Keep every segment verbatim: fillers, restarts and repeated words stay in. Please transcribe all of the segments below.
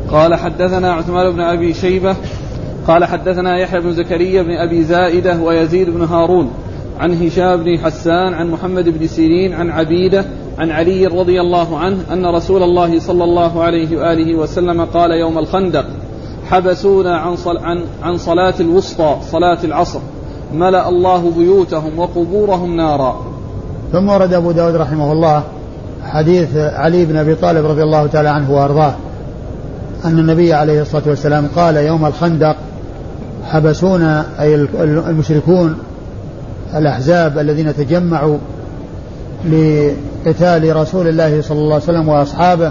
قال حدثنا عثمان بن أبي شيبة قال حدثنا يحيى بن زكريا بن أبي زائدة ويزيد بن هارون عن هشام بن حسان عن محمد بن سيرين عن عبيدة عن علي رضي الله عنه أن رسول الله صلى الله عليه وآله وسلم قال يوم الخندق حبسونا عن, صل عن, عن صلاة الوسطى صلاة العصر ملأ الله بيوتهم وقبورهم نارا. ثم ورد أبو داود رحمه الله حديث علي بن أبي طالب رضي الله تعالى عنه وأرضاه أن النبي عليه الصلاة والسلام قال يوم الخندق حبسونا أي المشركون الأحزاب الذين تجمعوا لقتال رسول الله صلى الله عليه وسلم وأصحابه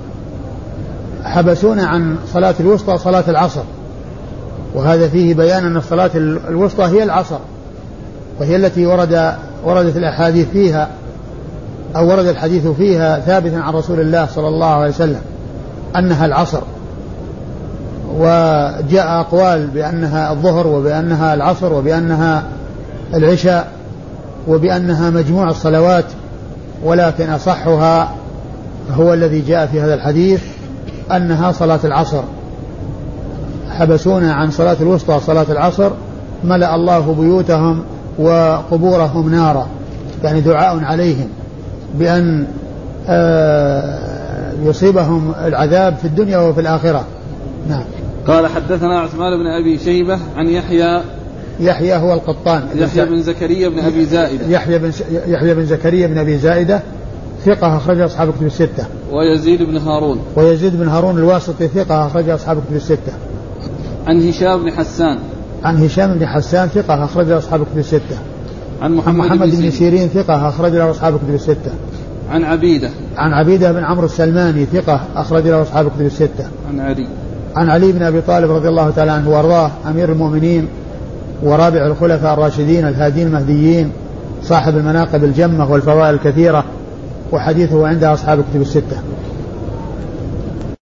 حبسونا عن صلاة الوسطى صلاة العصر. وهذا فيه بيان أن الصلاة الوسطى هي العصر وهي التي ورد وردت الأحاديث فيها أو ورد الحديث فيها ثابتا عن رسول الله صلى الله عليه وسلم أنها العصر. وجاء أقوال بأنها الظهر وبأنها العصر وبأنها العشاء وبأنها مجموع الصلوات، ولكن أصحها هو الذي جاء في هذا الحديث أنها صلاة العصر. حبسونا عن صلاة الوسطى صلاة العصر ملأ الله بيوتهم وقبورهم نارا، يعني دعاء عليهم بأن يصيبهم العذاب في الدنيا وفي الآخرة. نعم. قال حدثنا عثمان بن أبي شيبة عن يحيى يحيى هو القطان يحيى بن زكريا بن أبي زائدة يحيى بن يحيى بن زكريا بن أبي زائدة ثقة أخرج أصحاب الكتب الستة. ويزيد بن هارون ويزيد بن هارون الواسطي ثقة أخرج أصحاب الكتب الستة. عن هشام بن حسان عن هشام بن حسان ثقة أخرج أصحاب الكتب الستة. عن محمد, محمد بن سيرين ثقة أخرج له أصحاب الكتب الستة. عن عبيدة عن عبيدة بن عمرو السلماني ثقة أخرج له أصحاب الكتب الستة. عن علي عن علي بن أبي طالب رضي الله تعالى عنه وأرضاه أمير المؤمنين ورابع الخلفاء الراشدين الهادين المهديين صاحب المناقب الجمة والفضائل الكثيرة، وحديثه عند أصحاب الكتب الستة.